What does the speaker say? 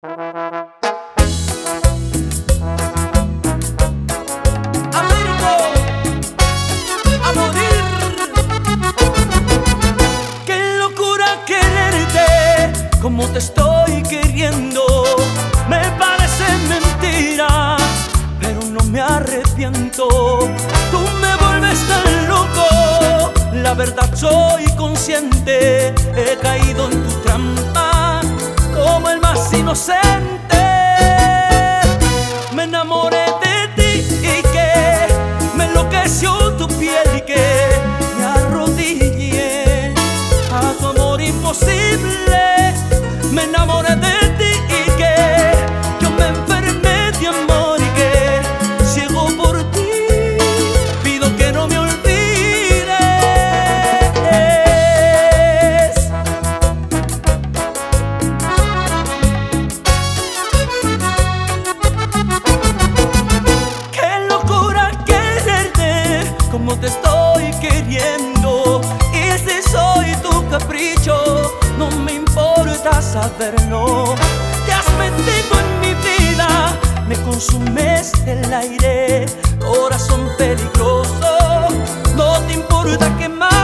Américo, a morir. Qué locura quererte como te estoy queriendo. Me parece mentira, pero no me arrepiento. Tú me vuelves tan loco, la verdad soy consciente. He caído en tu trampa como el más inocente. Me enamoré de ti y que me enloqueció tu piel y que me arrodillé a tu amor imposible. Me enamoré de ti y que yo me enfermé de amor y que ciego por ti pido que no me olvides. Qué locura quererte como te estoy queriendo. Y si soy tu capricho, no me importa saberlo. Te has metido en mi vida, me consumes el aire. Corazón peligroso, no te importa quemar.